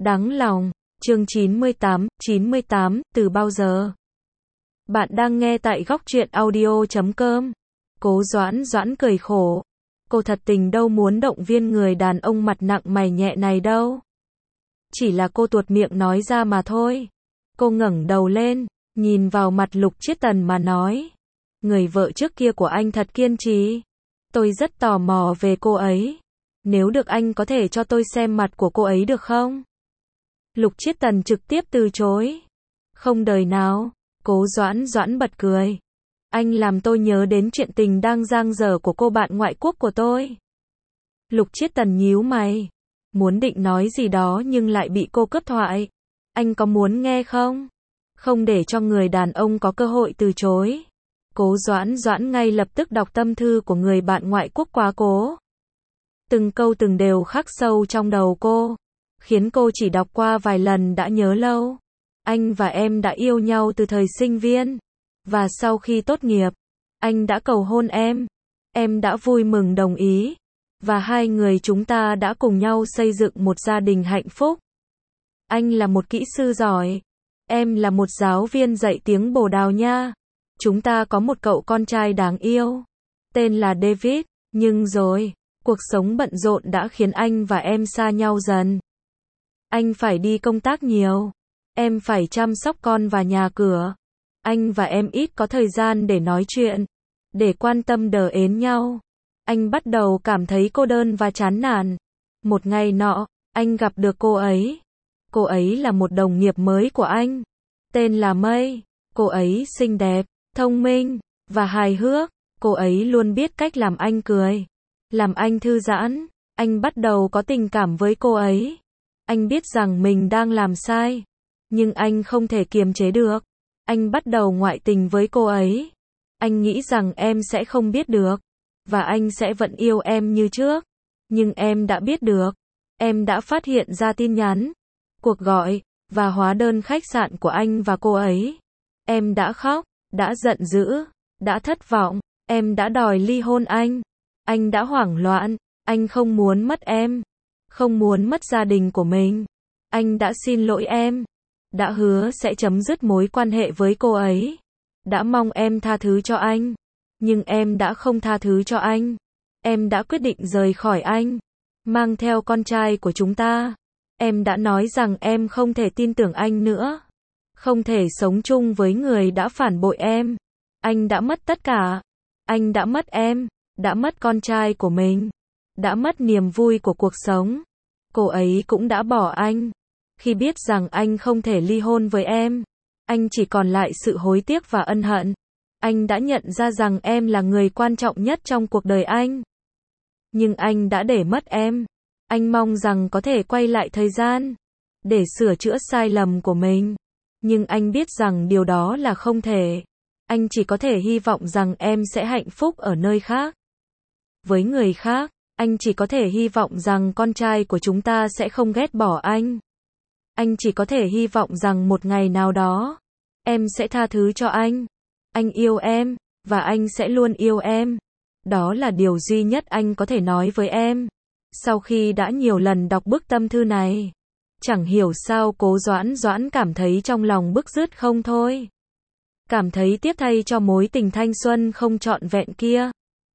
Đáng lòng, chương 98, từ bao giờ? Bạn đang nghe tại góc truyện audio.com. Cố Doãn cười khổ. Cô thật tình đâu muốn động viên người đàn ông mặt nặng mày nhẹ này đâu. Chỉ là cô tuột miệng nói ra mà thôi. Cô ngẩng đầu lên, nhìn vào mặt Lục Chiết Tần mà nói. Người vợ trước kia của anh thật kiên trì. Tôi rất tò mò về cô ấy. Nếu được anh có thể cho tôi xem mặt của cô ấy được không? Lục Chiết Tần trực tiếp từ chối. Không đời nào. Cố Doãn bật cười. Anh làm tôi nhớ đến chuyện tình đang dang dở của cô bạn ngoại quốc của tôi. Lục Chiết Tần nhíu mày. Muốn định nói gì đó nhưng lại bị cô cướp thoại. Anh có muốn nghe không? Không để cho người đàn ông có cơ hội từ chối. Cố Doãn ngay lập tức đọc tâm thư của người bạn ngoại quốc quá cố. Từng câu từng đều khắc sâu trong đầu cô, khiến cô chỉ đọc qua vài lần đã nhớ lâu. Anh và em đã yêu nhau từ thời sinh viên, và sau khi tốt nghiệp, anh đã cầu hôn em đã vui mừng đồng ý, và hai người chúng ta đã cùng nhau xây dựng một gia đình hạnh phúc. Anh là một kỹ sư giỏi, em là một giáo viên dạy tiếng Bồ Đào Nha. Chúng ta có một cậu con trai đáng yêu, tên là David, nhưng rồi, cuộc sống bận rộn đã khiến anh và em xa nhau dần. Anh phải đi công tác nhiều, em phải chăm sóc con và nhà cửa. Anh và em ít có thời gian để nói chuyện, để quan tâm đờ ến nhau. Anh bắt đầu cảm thấy cô đơn và chán nản. Một ngày nọ, anh gặp được cô ấy. Cô ấy là một đồng nghiệp mới của anh, tên là Mây. Cô ấy xinh đẹp, thông minh, và hài hước. Cô ấy luôn biết cách làm anh cười, làm anh thư giãn. Anh bắt đầu có tình cảm với cô ấy. Anh biết rằng mình đang làm sai, nhưng anh không thể kiềm chế được. Anh bắt đầu ngoại tình với cô ấy. Anh nghĩ rằng em sẽ không biết được, và anh sẽ vẫn yêu em như trước. Nhưng em đã biết được. Em đã phát hiện ra tin nhắn, cuộc gọi, và hóa đơn khách sạn của anh và cô ấy. Em đã khóc, đã giận dữ, đã thất vọng. Em đã đòi ly hôn anh. Anh đã hoảng loạn. Anh không muốn mất em, không muốn mất gia đình của mình. Anh đã xin lỗi em, đã hứa sẽ chấm dứt mối quan hệ với cô ấy, đã mong em tha thứ cho anh, nhưng em đã không tha thứ cho anh. Em đã quyết định rời khỏi anh, mang theo con trai của chúng ta. Em đã nói rằng em không thể tin tưởng anh nữa, không thể sống chung với người đã phản bội em. Anh đã mất tất cả. Anh đã mất em, đã mất con trai của mình, đã mất niềm vui của cuộc sống. Cô ấy cũng đã bỏ anh. Khi biết rằng anh không thể ly hôn với em, anh chỉ còn lại sự hối tiếc và ân hận. Anh đã nhận ra rằng em là người quan trọng nhất trong cuộc đời anh. Nhưng anh đã để mất em. Anh mong rằng có thể quay lại thời gian, để sửa chữa sai lầm của mình. Nhưng anh biết rằng điều đó là không thể. Anh chỉ có thể hy vọng rằng em sẽ hạnh phúc ở nơi khác, với người khác. Anh chỉ có thể hy vọng rằng con trai của chúng ta sẽ không ghét bỏ anh. Anh chỉ có thể hy vọng rằng một ngày nào đó, em sẽ tha thứ cho anh. Anh yêu em, và anh sẽ luôn yêu em. Đó là điều duy nhất anh có thể nói với em. Sau khi đã nhiều lần đọc bức tâm thư này, chẳng hiểu sao Cố Doãn cảm thấy trong lòng bứt rứt không thôi. Cảm thấy tiếc thay cho mối tình thanh xuân không trọn vẹn kia.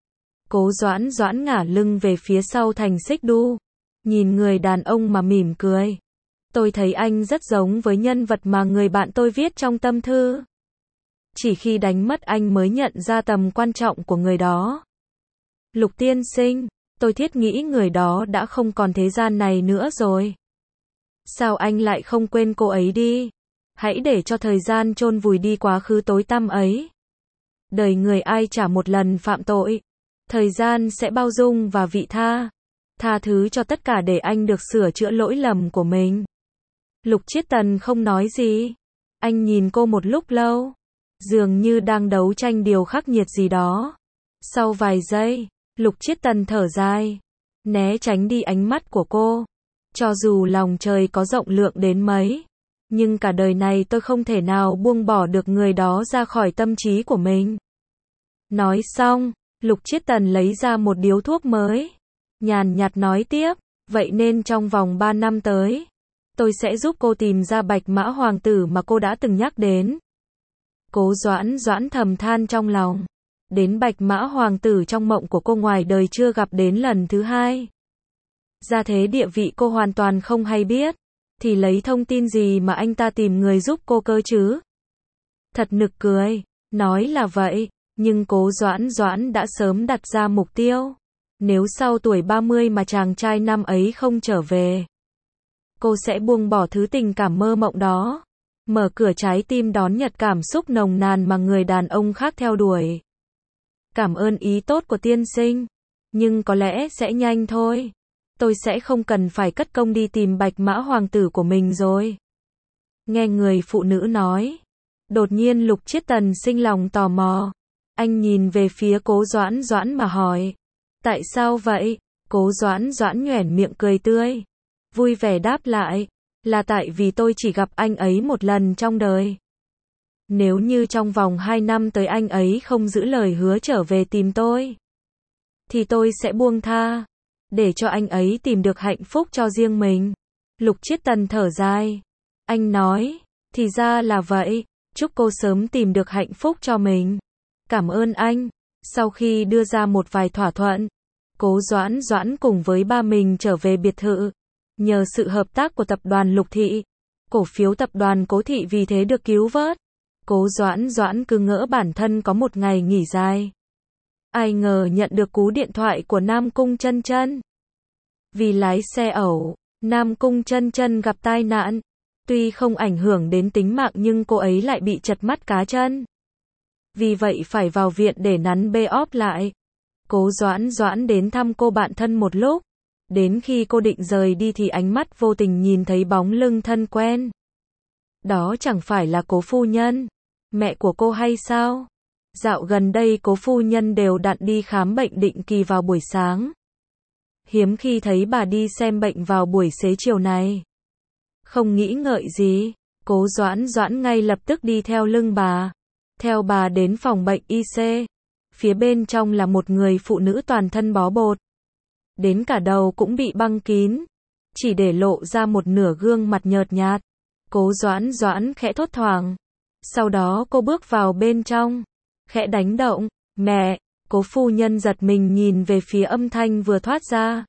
Cố Doãn ngả lưng về phía sau thành xích đu, nhìn người đàn ông mà mỉm cười. Tôi thấy anh rất giống với nhân vật mà người bạn tôi viết trong tâm thư. Chỉ khi đánh mất anh mới nhận ra tầm quan trọng của người đó. Lục tiên sinh, tôi thiết nghĩ người đó đã không còn thế gian này nữa rồi. Sao anh lại không quên cô ấy đi? Hãy để cho thời gian chôn vùi đi quá khứ tối tăm ấy. Đời người ai chả một lần phạm tội. Thời gian sẽ bao dung và vị tha. Tha thứ cho tất cả để anh được sửa chữa lỗi lầm của mình. Lục Chiết Tần không nói gì. Anh nhìn cô một lúc lâu, dường như đang đấu tranh điều khắc nghiệt gì đó. Sau vài giây, Lục Chiết Tần thở dài, né tránh đi ánh mắt của cô. Cho dù lòng trời có rộng lượng đến mấy, nhưng cả đời này tôi không thể nào buông bỏ được người đó ra khỏi tâm trí của mình. Nói xong, Lục Chiết Tần lấy ra một điếu thuốc mới, nhàn nhạt nói tiếp, vậy nên trong vòng 3 năm tới, Tôi sẽ giúp cô tìm ra Bạch Mã Hoàng tử mà cô đã từng nhắc đến. Cố Doãn Doãn thầm than trong lòng. Đến Bạch Mã Hoàng tử trong mộng của cô ngoài đời chưa gặp đến lần thứ hai. Gia thế địa vị cô hoàn toàn không hay biết. Thì lấy thông tin gì mà anh ta tìm người giúp cô cơ chứ? Thật nực cười. Nói là vậy, nhưng Cố Doãn Doãn đã sớm đặt ra mục tiêu. Nếu sau tuổi 30 mà chàng trai năm ấy không trở về, cô sẽ buông bỏ thứ tình cảm mơ mộng đó. Mở cửa trái tim đón nhận cảm xúc nồng nàn mà người đàn ông khác theo đuổi. Cảm ơn ý tốt của tiên sinh. Nhưng có lẽ sẽ nhanh thôi. Tôi sẽ không cần phải cất công đi tìm Bạch Mã Hoàng tử của mình rồi. Nghe người phụ nữ nói. Đột nhiên Lục Chiết Tần sinh lòng tò mò. Anh nhìn về phía Cố Doãn Doãn mà hỏi. Tại sao vậy? Cố Doãn Doãn nhoẻn miệng cười tươi. Vui vẻ đáp lại. Là tại vì tôi chỉ gặp anh ấy một lần trong đời. Nếu như trong vòng 2 năm tới anh ấy không giữ lời hứa trở về tìm tôi, thì tôi sẽ buông tha. Để cho anh ấy tìm được hạnh phúc cho riêng mình. Lục Chiết Tần thở dài. Anh nói. Thì ra là vậy. Chúc cô sớm tìm được hạnh phúc cho mình. Cảm ơn anh. Sau khi đưa ra một vài thỏa thuận, Cố Doãn Doãn cùng với ba mình trở về biệt thự. Nhờ sự hợp tác của tập đoàn Lục Thị, cổ phiếu tập đoàn Cố Thị vì thế được cứu vớt. Cố Doãn Doãn cứ ngỡ bản thân có một ngày nghỉ dài. Ai ngờ nhận được cú điện thoại của Nam Cung Chân Chân. Vì lái xe ẩu, Nam Cung Chân Chân gặp tai nạn. Tuy không ảnh hưởng đến tính mạng nhưng cô ấy lại bị trật mắt cá chân. Vì vậy phải vào viện để nắn bê óp lại. Cố Doãn Doãn đến thăm cô bạn thân một lúc. Đến khi cô định rời đi thì ánh mắt vô tình nhìn thấy bóng lưng thân quen. Đó chẳng phải là Cố phu nhân, mẹ của cô hay sao? Dạo gần đây Cố phu nhân đều đặn đi khám bệnh định kỳ vào buổi sáng. Hiếm khi thấy bà đi xem bệnh vào buổi xế chiều này. Không nghĩ ngợi gì, Cố Doãn Doãn ngay lập tức đi theo lưng bà. Theo bà đến phòng bệnh IC. Phía bên trong là một người phụ nữ toàn thân bó bột. Đến cả đầu cũng bị băng kín. Chỉ để lộ ra một nửa gương mặt nhợt nhạt. Cố Doãn Doãn khẽ thốt thoảng. Sau đó cô bước vào bên trong. Khẽ đánh động. Mẹ! Cố phu nhân giật mình nhìn về phía âm thanh vừa thoát ra.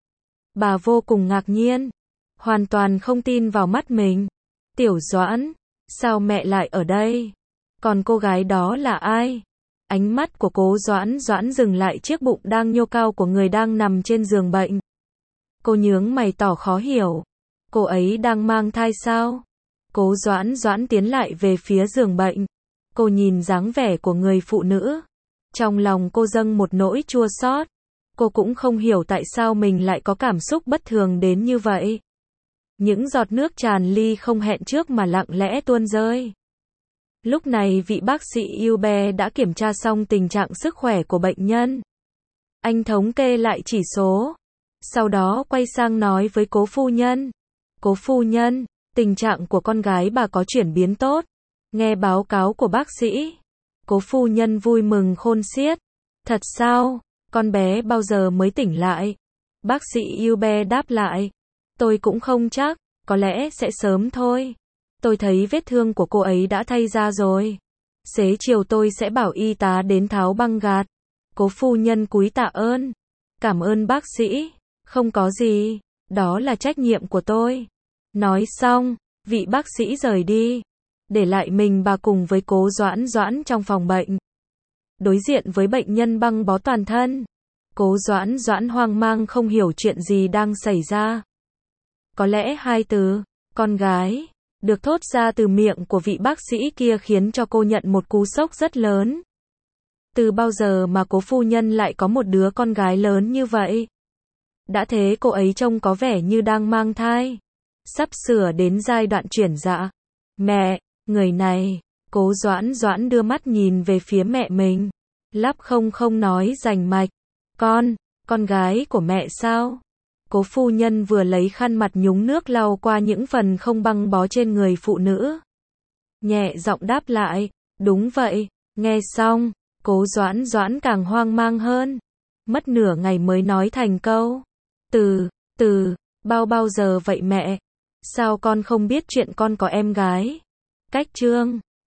Bà vô cùng ngạc nhiên. Hoàn toàn không tin vào mắt mình. Tiểu Doãn! Sao mẹ lại ở đây? Còn cô gái đó là ai? Ánh mắt của Cố Doãn Doãn dừng lại chiếc bụng đang nhô cao của người đang nằm trên giường bệnh. Cô nhướng mày tỏ khó hiểu. Cô ấy đang mang thai sao? Cố Doãn Doãn tiến lại về phía giường bệnh. Cô nhìn dáng vẻ của người phụ nữ. Trong lòng cô dâng một nỗi chua xót. Cô cũng không hiểu tại sao mình lại có cảm xúc bất thường đến như vậy. Những giọt nước tràn ly không hẹn trước mà lặng lẽ tuôn rơi. Lúc này vị bác sĩ Hubert đã kiểm tra xong tình trạng sức khỏe của bệnh nhân. Anh thống kê lại chỉ số. Sau đó quay sang nói với Cố phu nhân. Cố phu nhân, tình trạng của con gái bà có chuyển biến tốt. Nghe báo cáo của bác sĩ, Cố phu nhân vui mừng khôn xiết. Thật sao? Con bé bao giờ mới tỉnh lại? Bác sĩ Hubert đáp lại. Tôi cũng không chắc, có lẽ sẽ sớm thôi. Tôi thấy vết thương của cô ấy đã thay ra rồi. Xế chiều tôi sẽ bảo y tá đến tháo băng gạc. Cố phu nhân cúi tạ ơn. Cảm ơn bác sĩ. Không có gì. Đó là trách nhiệm của tôi. Nói xong, vị bác sĩ rời đi. Để lại mình bà cùng với Cố Doãn Doãn trong phòng bệnh. Đối diện với bệnh nhân băng bó toàn thân. Cố Doãn Doãn hoang mang không hiểu chuyện gì đang xảy ra. Có lẽ hai từ, con gái, được thốt ra từ miệng của vị bác sĩ kia khiến cho cô nhận một cú sốc rất lớn. Từ bao giờ mà Cố phu nhân lại có một đứa con gái lớn như vậy? Đã thế cô ấy trông có vẻ như đang mang thai. Sắp sửa đến giai đoạn chuyển dạ. Mẹ, người này, Cố Doãn Doãn đưa mắt nhìn về phía mẹ mình. Lắp không nói rành mạch. Con gái của mẹ sao? Cố phu nhân vừa lấy khăn mặt nhúng nước lau qua những phần không băng bó trên người phụ nữ. Nhẹ giọng đáp lại, đúng vậy. Nghe xong, Cố Doãn Doãn càng hoang mang hơn. Mất nửa ngày mới nói thành câu. Bao giờ vậy mẹ? Sao con không biết chuyện con có em gái? Cách chương